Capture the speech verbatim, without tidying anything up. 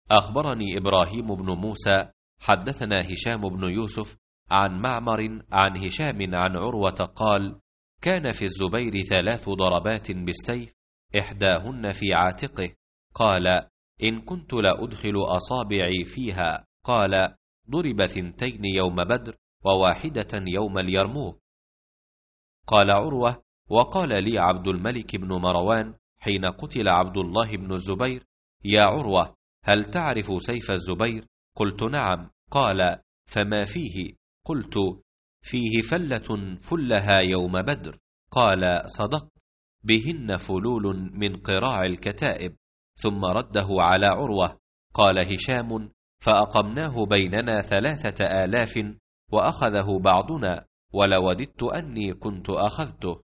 أخبرني إبراهيم بن موسى حدثنا هشام بن يوسف عن معمر عن هشام عن عروة قال: كان في الزبير ثلاث ضربات بالسيف، إحداهن في عاتقه. قال: إن كنت لأدخل أصابعي فيها. قال: ضرب ثنتين يوم بدر وواحدة يوم اليرموك. قال عروة: وقال لي عبد الملك بن مروان حين قتل عبد الله بن الزبير: يا عروة، هل تعرف سيف الزبير؟ قلت: نعم. قال: فما فيه؟ قلت: فيه فلة فلها يوم بدر. قال: صدقت، بهن فلول من قراع الكتائب. ثم رده على عروة. قال هشام: فأقمناه بيننا ثلاثة آلاف وأخذه بعضنا، ولوددت أني كنت أخذته.